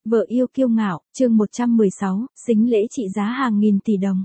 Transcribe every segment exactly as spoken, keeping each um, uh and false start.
Vợ yêu kiêu ngạo, chương một trăm mười sáu, sính lễ trị giá hàng nghìn tỷ đồng.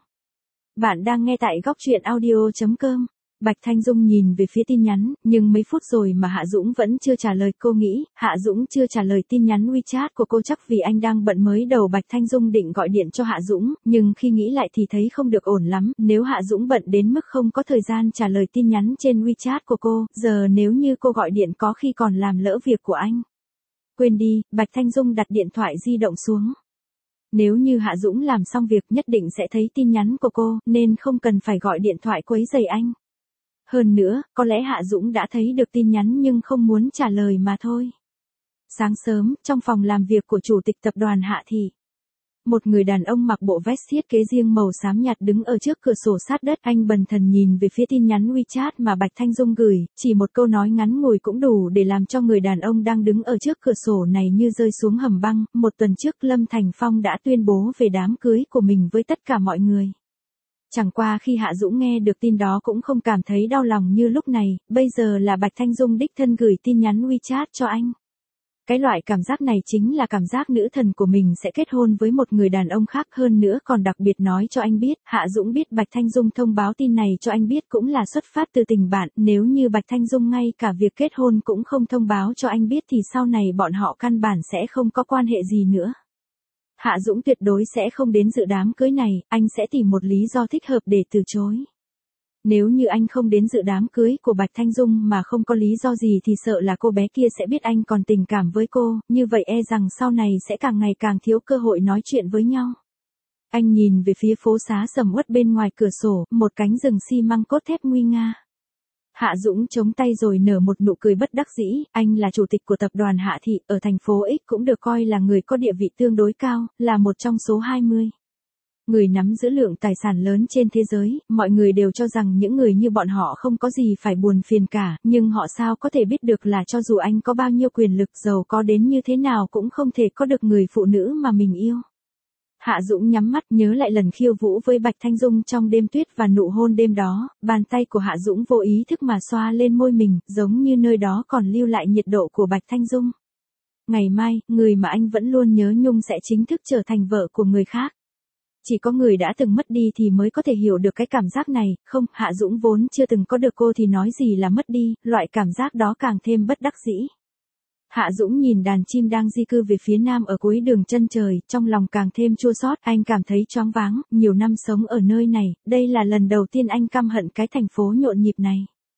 Bạn đang nghe tại góc truyện audio chấm com. Bạch Thanh Dung nhìn về phía tin nhắn, nhưng mấy phút rồi mà Hạ Dũng vẫn chưa trả lời. Cô nghĩ, Hạ Dũng chưa trả lời tin nhắn WeChat của cô chắc vì anh đang bận. Mới đầu Bạch Thanh Dung định gọi điện cho Hạ Dũng, nhưng khi nghĩ lại thì thấy không được ổn lắm. Nếu Hạ Dũng bận đến mức không có thời gian trả lời tin nhắn trên WeChat của cô, giờ nếu như cô gọi điện có khi còn làm lỡ việc của anh. Quên đi, Bạch Thanh Dung đặt điện thoại di động xuống. Nếu như Hạ Dũng làm xong việc nhất định sẽ thấy tin nhắn của cô, nên không cần phải gọi điện thoại quấy rầy anh. Hơn nữa, có lẽ Hạ Dũng đã thấy được tin nhắn nhưng không muốn trả lời mà thôi. Sáng sớm, trong phòng làm việc của chủ tịch tập đoàn Hạ Thị, một người đàn ông mặc bộ vest thiết kế riêng màu xám nhạt đứng ở trước cửa sổ sát đất. Anh bần thần nhìn về phía tin nhắn WeChat mà Bạch Thanh Dung gửi, chỉ một câu nói ngắn ngủi cũng đủ để làm cho người đàn ông đang đứng ở trước cửa sổ này như rơi xuống hầm băng. Một tuần trước Lâm Thành Phong đã tuyên bố về đám cưới của mình với tất cả mọi người. Chẳng qua khi Hạ Dũng nghe được tin đó cũng không cảm thấy đau lòng như lúc này, bây giờ là Bạch Thanh Dung đích thân gửi tin nhắn WeChat cho anh. Cái loại cảm giác này chính là cảm giác nữ thần của mình sẽ kết hôn với một người đàn ông khác, hơn nữa còn đặc biệt nói cho anh biết. Hạ Dũng biết Bạch Thanh Dung thông báo tin này cho anh biết cũng là xuất phát từ tình bạn. Nếu như Bạch Thanh Dung ngay cả việc kết hôn cũng không thông báo cho anh biết thì sau này bọn họ căn bản sẽ không có quan hệ gì nữa. Hạ Dũng tuyệt đối sẽ không đến dự đám cưới này, anh sẽ tìm một lý do thích hợp để từ chối. Nếu như anh không đến dự đám cưới của Bạch Thanh Dung mà không có lý do gì thì sợ là cô bé kia sẽ biết anh còn tình cảm với cô, như vậy e rằng sau này sẽ càng ngày càng thiếu cơ hội nói chuyện với nhau. Anh nhìn về phía phố xá sầm uất bên ngoài cửa sổ, một cánh rừng xi măng cốt thép nguy nga. Hạ Dũng chống tay rồi nở một nụ cười bất đắc dĩ. Anh là chủ tịch của tập đoàn Hạ Thị, ở thành phố X cũng được coi là người có địa vị tương đối cao, là một trong số hai mươi người nắm giữ lượng tài sản lớn trên thế giới. Mọi người đều cho rằng những người như bọn họ không có gì phải buồn phiền cả, nhưng họ sao có thể biết được là cho dù anh có bao nhiêu quyền lực, giàu có đến như thế nào cũng không thể có được người phụ nữ mà mình yêu. Hạ Dũng nhắm mắt nhớ lại lần khiêu vũ với Bạch Thanh Dung trong đêm tuyết và nụ hôn đêm đó. Bàn tay của Hạ Dũng vô ý thức mà xoa lên môi mình, giống như nơi đó còn lưu lại nhiệt độ của Bạch Thanh Dung. Ngày mai, người mà anh vẫn luôn nhớ nhung sẽ chính thức trở thành vợ của người khác. Chỉ có người đã từng mất đi thì mới có thể hiểu được cái cảm giác này. Không, Hạ Dũng vốn chưa từng có được cô thì nói gì là mất đi, loại cảm giác đó càng thêm bất đắc dĩ. Hạ Dũng nhìn đàn chim đang di cư về phía nam ở cuối đường chân trời, trong lòng càng thêm chua xót. Anh cảm thấy choáng váng, nhiều năm sống ở nơi này, đây là lần đầu tiên anh căm hận cái thành phố nhộn nhịp này.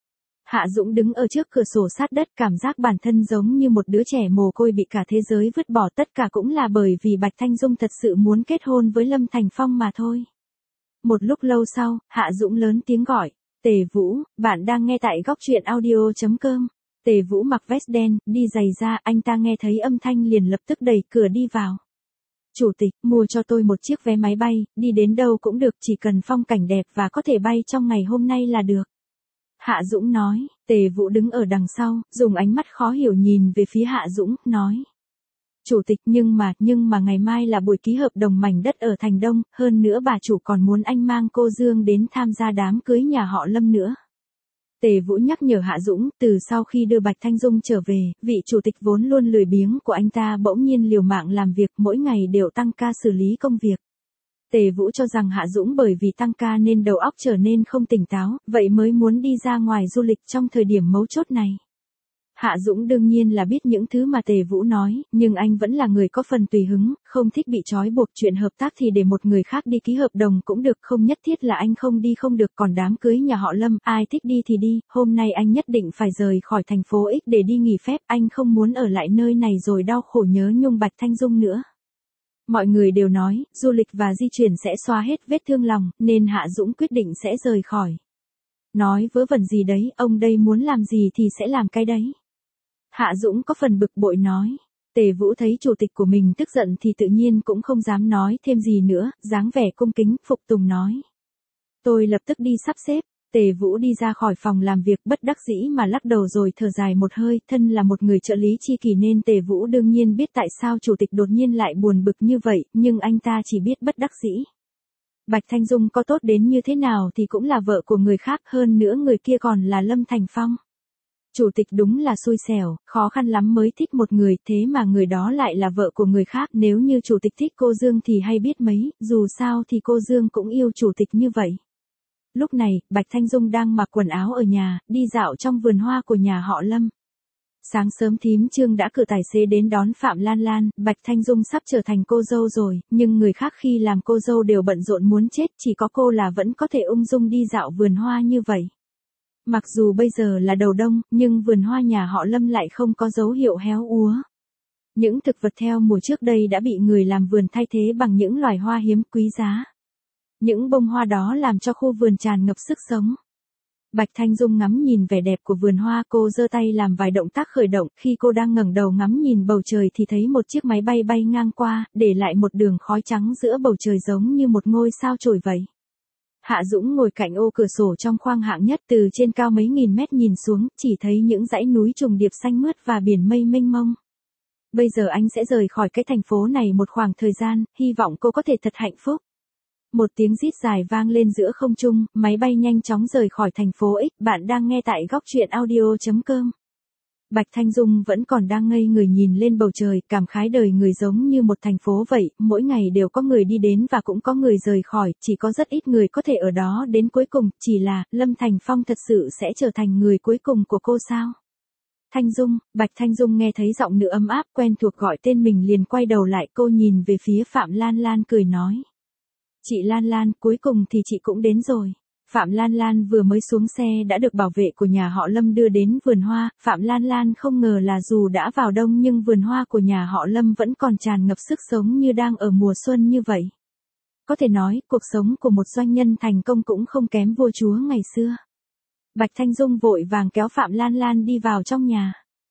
Hạ Dũng đứng ở trước cửa sổ sát đất, cảm giác bản thân giống như một đứa trẻ mồ côi bị cả thế giới vứt bỏ, tất cả cũng là bởi vì Bạch Thanh Dung thật sự muốn kết hôn với Lâm Thành Phong mà thôi. Một lúc lâu sau, Hạ Dũng lớn tiếng gọi, Tề Vũ, bạn đang nghe tại góc truyện audio chấm com. Tề Vũ mặc vest đen, đi giày da, anh ta nghe thấy âm thanh liền lập tức đẩy cửa đi vào. Chủ tịch, mua cho tôi một chiếc vé máy bay, đi đến đâu cũng được, chỉ cần phong cảnh đẹp và có thể bay trong ngày hôm nay là được. Hạ Dũng nói. Tề Vũ đứng ở đằng sau, dùng ánh mắt khó hiểu nhìn về phía Hạ Dũng, nói. Chủ tịch, nhưng mà, nhưng mà ngày mai là buổi ký hợp đồng mảnh đất ở Thành Đông, hơn nữa bà chủ còn muốn anh mang cô Dương đến tham gia đám cưới nhà họ Lâm nữa. Tề Vũ nhắc nhở Hạ Dũng, từ sau khi đưa Bạch Thanh Dung trở về, vị chủ tịch vốn luôn lười biếng của anh ta bỗng nhiên liều mạng làm việc, mỗi ngày đều tăng ca xử lý công việc. Tề Vũ cho rằng Hạ Dũng bởi vì tăng ca nên đầu óc trở nên không tỉnh táo, vậy mới muốn đi ra ngoài du lịch trong thời điểm mấu chốt này. Hạ Dũng đương nhiên là biết những thứ mà Tề Vũ nói, nhưng anh vẫn là người có phần tùy hứng, không thích bị trói buộc. Chuyện hợp tác thì để một người khác đi ký hợp đồng cũng được, không nhất thiết là anh không đi không được. Còn đám cưới nhà họ Lâm, ai thích đi thì đi, hôm nay anh nhất định phải rời khỏi thành phố X để đi nghỉ phép, anh không muốn ở lại nơi này rồi đau khổ nhớ nhung Bạch Thanh Dung nữa. Mọi người đều nói, du lịch và di chuyển sẽ xóa hết vết thương lòng, nên Hạ Dũng quyết định sẽ rời khỏi. Nói vớ vẩn gì đấy, ông đây muốn làm gì thì sẽ làm cái đấy. Hạ Dũng có phần bực bội nói. Tề Vũ thấy chủ tịch của mình tức giận thì tự nhiên cũng không dám nói thêm gì nữa, dáng vẻ cung kính, phục tùng nói. Tôi lập tức đi sắp xếp. Tề Vũ đi ra khỏi phòng làm việc bất đắc dĩ mà lắc đầu rồi thở dài một hơi, thân là một người trợ lý chi kỷ nên Tề Vũ đương nhiên biết tại sao chủ tịch đột nhiên lại buồn bực như vậy, nhưng anh ta chỉ biết bất đắc dĩ. Bạch Thanh Dung có tốt đến như thế nào thì cũng là vợ của người khác, hơn nữa người kia còn là Lâm Thành Phong. Chủ tịch đúng là xui xẻo, khó khăn lắm mới thích một người, thế mà người đó lại là vợ của người khác. Nếu như chủ tịch thích cô Dương thì hay biết mấy, dù sao thì cô Dương cũng yêu chủ tịch như vậy. Lúc này, Bạch Thanh Dung đang mặc quần áo ở nhà, đi dạo trong vườn hoa của nhà họ Lâm. Sáng sớm thím Trương đã cử tài xế đến đón Phạm Lan Lan, Bạch Thanh Dung sắp trở thành cô dâu rồi, nhưng người khác khi làm cô dâu đều bận rộn muốn chết, chỉ có cô là vẫn có thể ung dung đi dạo vườn hoa như vậy. Mặc dù bây giờ là đầu đông, nhưng vườn hoa nhà họ Lâm lại không có dấu hiệu héo úa. Những thực vật theo mùa trước đây đã bị người làm vườn thay thế bằng những loài hoa hiếm quý giá. Những bông hoa đó làm cho khu vườn tràn ngập sức sống. Bạch Thanh Dung ngắm nhìn vẻ đẹp của vườn hoa, cô giơ tay làm vài động tác khởi động, khi cô đang ngẩng đầu ngắm nhìn bầu trời thì thấy một chiếc máy bay bay ngang qua, để lại một đường khói trắng giữa bầu trời giống như một ngôi sao trồi vậy. Hạ Dũng ngồi cạnh ô cửa sổ trong khoang hạng nhất, từ trên cao mấy nghìn mét nhìn xuống, chỉ thấy những dãy núi trùng điệp xanh mướt và biển mây mênh mông. Bây giờ anh sẽ rời khỏi cái thành phố này một khoảng thời gian, hy vọng cô có thể thật hạnh phúc. Một tiếng rít dài vang lên giữa không trung, máy bay nhanh chóng rời khỏi thành phố X. Bạn đang nghe tại góc truyện audio chấm com. Bạch Thanh Dung vẫn còn đang ngây người nhìn lên bầu trời, cảm khái đời người giống như một thành phố vậy, mỗi ngày đều có người đi đến và cũng có người rời khỏi, chỉ có rất ít người có thể ở đó đến cuối cùng, chỉ là, Lâm Thành Phong thật sự sẽ trở thành người cuối cùng của cô sao? Thanh Dung, Bạch Thanh Dung nghe thấy giọng nữ ấm áp quen thuộc gọi tên mình liền quay đầu lại, cô nhìn về phía Phạm Lan Lan cười nói. Chị Lan Lan, cuối cùng thì chị cũng đến rồi. Phạm Lan Lan vừa mới xuống xe đã được bảo vệ của nhà họ Lâm đưa đến vườn hoa, Phạm Lan Lan không ngờ là dù đã vào đông nhưng vườn hoa của nhà họ Lâm vẫn còn tràn ngập sức sống như đang ở mùa xuân như vậy. Có thể nói, cuộc sống của một doanh nhân thành công cũng không kém vua chúa ngày xưa. Bạch Thanh Dung vội vàng kéo Phạm Lan Lan đi vào trong nhà.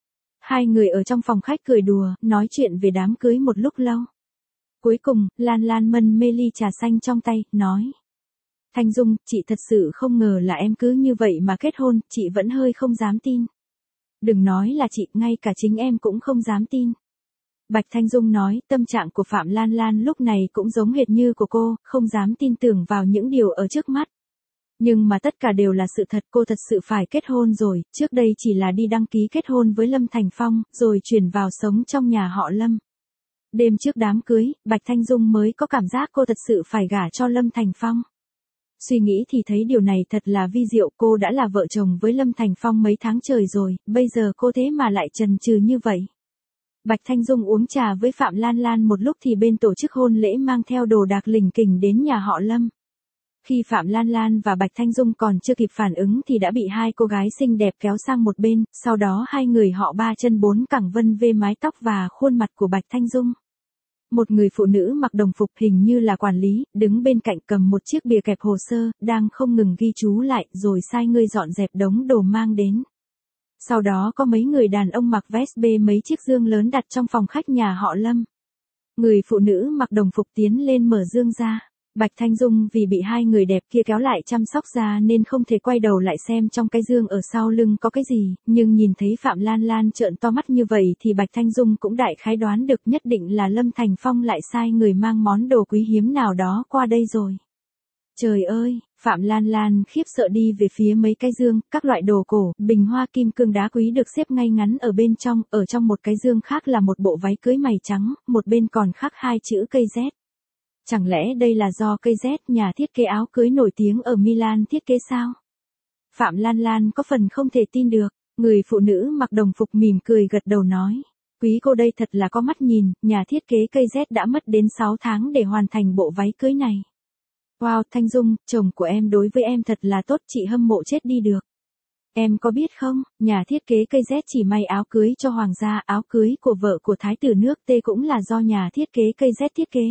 Hai người ở trong phòng khách cười đùa, nói chuyện về đám cưới một lúc lâu. Cuối cùng, Lan Lan mân mê ly trà xanh trong tay, nói. Thanh Dung, chị thật sự không ngờ là em cứ như vậy mà kết hôn, chị vẫn hơi không dám tin. Đừng nói là chị, ngay cả chính em cũng không dám tin. Bạch Thanh Dung nói, tâm trạng của Phạm Lan Lan lúc này cũng giống hệt như của cô, không dám tin tưởng vào những điều ở trước mắt. Nhưng mà tất cả đều là sự thật, cô thật sự phải kết hôn rồi, trước đây chỉ là đi đăng ký kết hôn với Lâm Thành Phong, rồi chuyển vào sống trong nhà họ Lâm. Đêm trước đám cưới, Bạch Thanh Dung mới có cảm giác cô thật sự phải gả cho Lâm Thành Phong. Suy nghĩ thì thấy điều này thật là vi diệu, cô đã là vợ chồng với Lâm Thành Phong mấy tháng trời rồi, bây giờ cô thế mà lại chần chừ như vậy. Bạch Thanh Dung uống trà với Phạm Lan Lan một lúc thì bên tổ chức hôn lễ mang theo đồ đạc lỉnh kỉnh đến nhà họ Lâm. Khi Phạm Lan Lan và Bạch Thanh Dung còn chưa kịp phản ứng thì đã bị hai cô gái xinh đẹp kéo sang một bên, sau đó hai người họ ba chân bốn cẳng vân vê mái tóc và khuôn mặt của Bạch Thanh Dung. Một người phụ nữ mặc đồng phục hình như là quản lý, đứng bên cạnh cầm một chiếc bìa kẹp hồ sơ, đang không ngừng ghi chú lại rồi sai người dọn dẹp đống đồ mang đến. Sau đó có mấy người đàn ông mặc vest bê mấy chiếc dương lớn đặt trong phòng khách nhà họ Lâm. Người phụ nữ mặc đồng phục tiến lên mở dương ra. Bạch Thanh Dung vì bị hai người đẹp kia kéo lại chăm sóc ra nên không thể quay đầu lại xem trong cái dương ở sau lưng có cái gì, nhưng nhìn thấy Phạm Lan Lan trợn to mắt như vậy thì Bạch Thanh Dung cũng đại khái đoán được nhất định là Lâm Thành Phong lại sai người mang món đồ quý hiếm nào đó qua đây rồi. Trời ơi, Phạm Lan Lan khiếp sợ đi về phía mấy cái dương, các loại đồ cổ, bình hoa kim cương đá quý được xếp ngay ngắn ở bên trong, ở trong một cái dương khác là một bộ váy cưới mày trắng, một bên còn khắc hai chữ cây Z. Chẳng lẽ đây là do cây Z, nhà thiết kế áo cưới nổi tiếng ở Milan thiết kế sao? Phạm Lan Lan có phần không thể tin được, người phụ nữ mặc đồng phục mỉm cười gật đầu nói. Quý cô đây thật là có mắt nhìn, nhà thiết kế cây Z đã mất đến sáu tháng để hoàn thành bộ váy cưới này. Wow, Thanh Dung, chồng của em đối với em thật là tốt, chị hâm mộ chết đi được. Em có biết không, nhà thiết kế cây Z chỉ may áo cưới cho hoàng gia, áo cưới của vợ của thái tử nước T cũng là do nhà thiết kế cây Z thiết kế.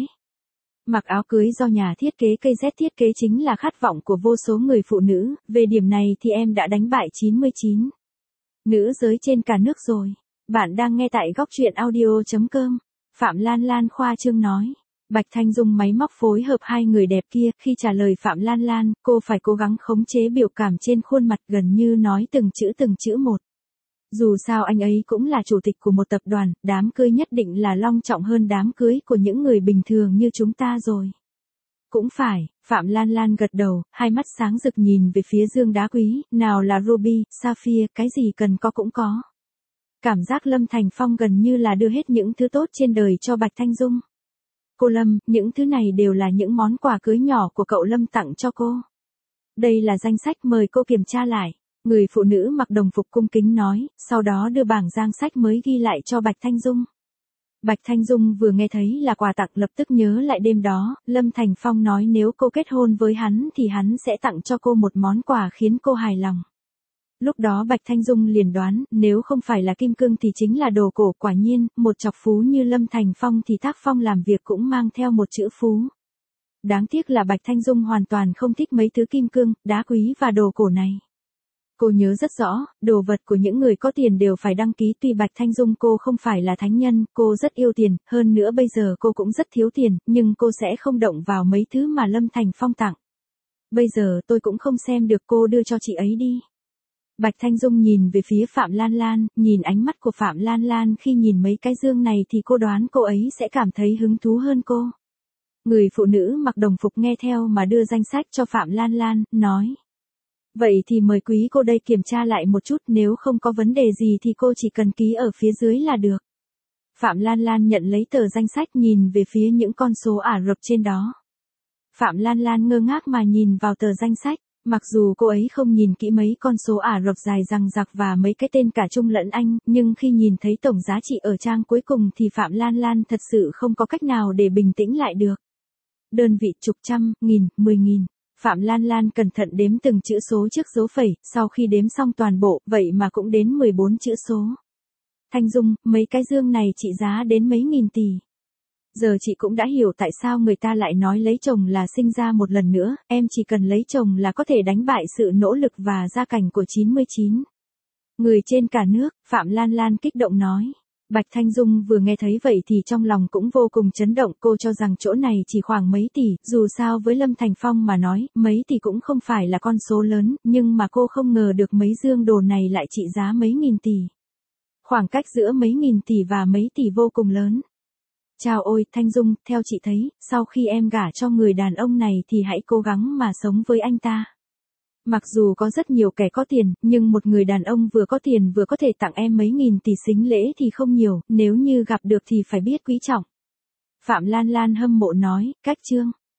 Mặc áo cưới do nhà thiết kế cây Z thiết kế chính là khát vọng của vô số người phụ nữ, về điểm này thì em đã đánh bại chín mươi chín nữ giới trên cả nước rồi. Bạn đang nghe tại góc truyện audio chấm com. Phạm Lan Lan khoa trương nói. Bạch Thanh Dung máy móc phối hợp hai người đẹp kia, khi trả lời Phạm Lan Lan, cô phải cố gắng khống chế biểu cảm trên khuôn mặt gần như nói từng chữ từng chữ một. Dù sao anh ấy cũng là chủ tịch của một tập đoàn, đám cưới nhất định là long trọng hơn đám cưới của những người bình thường như chúng ta rồi. Cũng phải, Phạm Lan Lan gật đầu, hai mắt sáng rực nhìn về phía dương đá quý, nào là ruby, sapphire, cái gì cần có cũng có. Cảm giác Lâm Thành Phong gần như là đưa hết những thứ tốt trên đời cho Bạch Thanh Dung. Cô Lâm, những thứ này đều là những món quà cưới nhỏ của cậu Lâm tặng cho cô. Đây là danh sách, mời cô kiểm tra lại. Người phụ nữ mặc đồng phục cung kính nói, sau đó đưa bảng danh sách mới ghi lại cho Bạch Thanh Dung. Bạch Thanh Dung vừa nghe thấy là quà tặng lập tức nhớ lại đêm đó, Lâm Thành Phong nói nếu cô kết hôn với hắn thì hắn sẽ tặng cho cô một món quà khiến cô hài lòng. Lúc đó Bạch Thanh Dung liền đoán, nếu không phải là kim cương thì chính là đồ cổ. Quả nhiên, một chọc phú như Lâm Thành Phong thì tác phong làm việc cũng mang theo một chữ phú. Đáng tiếc là Bạch Thanh Dung hoàn toàn không thích mấy thứ kim cương, đá quý và đồ cổ này. Cô nhớ rất rõ, đồ vật của những người có tiền đều phải đăng ký. Tuy Bạch Thanh Dung cô không phải là thánh nhân, cô rất yêu tiền, hơn nữa bây giờ cô cũng rất thiếu tiền, nhưng cô sẽ không động vào mấy thứ mà Lâm Thành Phong tặng. Bây giờ tôi cũng không xem được, cô đưa cho chị ấy đi. Bạch Thanh Dung nhìn về phía Phạm Lan Lan, nhìn ánh mắt của Phạm Lan Lan khi nhìn mấy cái dương này thì cô đoán cô ấy sẽ cảm thấy hứng thú hơn cô. Người phụ nữ mặc đồng phục nghe theo mà đưa danh sách cho Phạm Lan Lan, nói. Vậy thì mời quý cô đây kiểm tra lại một chút, nếu không có vấn đề gì thì cô chỉ cần ký ở phía dưới là được. Phạm Lan Lan nhận lấy tờ danh sách, nhìn về phía những con số Ả Rập trên đó. Phạm Lan Lan ngơ ngác mà nhìn vào tờ danh sách. Mặc dù cô ấy không nhìn kỹ mấy con số Ả Rập dài dằng dặc và mấy cái tên cả Trung lẫn Anh, nhưng khi nhìn thấy tổng giá trị ở trang cuối cùng thì Phạm Lan Lan thật sự không có cách nào để bình tĩnh lại được. Đơn vị chục, trăm, nghìn, mười nghìn. Phạm Lan Lan cẩn thận đếm từng chữ số trước dấu phẩy, sau khi đếm xong toàn bộ, vậy mà cũng đến mười bốn chữ số. Thanh Dung, mấy cái dương này trị giá đến mấy nghìn tỷ. Giờ chị cũng đã hiểu tại sao người ta lại nói lấy chồng là sinh ra một lần nữa, em chỉ cần lấy chồng là có thể đánh bại sự nỗ lực và gia cảnh của chín mươi chín người trên cả nước, Phạm Lan Lan kích động nói. Bạch Thanh Dung vừa nghe thấy vậy thì trong lòng cũng vô cùng chấn động, cô cho rằng chỗ này chỉ khoảng mấy tỷ, dù sao với Lâm Thành Phong mà nói, mấy tỷ cũng không phải là con số lớn, nhưng mà cô không ngờ được mấy dương đồ này lại trị giá mấy nghìn tỷ. Khoảng cách giữa mấy nghìn tỷ và mấy tỷ vô cùng lớn. Chào ôi, Thanh Dung, theo chị thấy, sau khi em gả cho người đàn ông này thì hãy cố gắng mà sống với anh ta. Mặc dù có rất nhiều kẻ có tiền, nhưng một người đàn ông vừa có tiền vừa có thể tặng em mấy nghìn tỷ sính lễ thì không nhiều, nếu như gặp được thì phải biết quý trọng. Phạm Lan Lan hâm mộ nói, cách chương.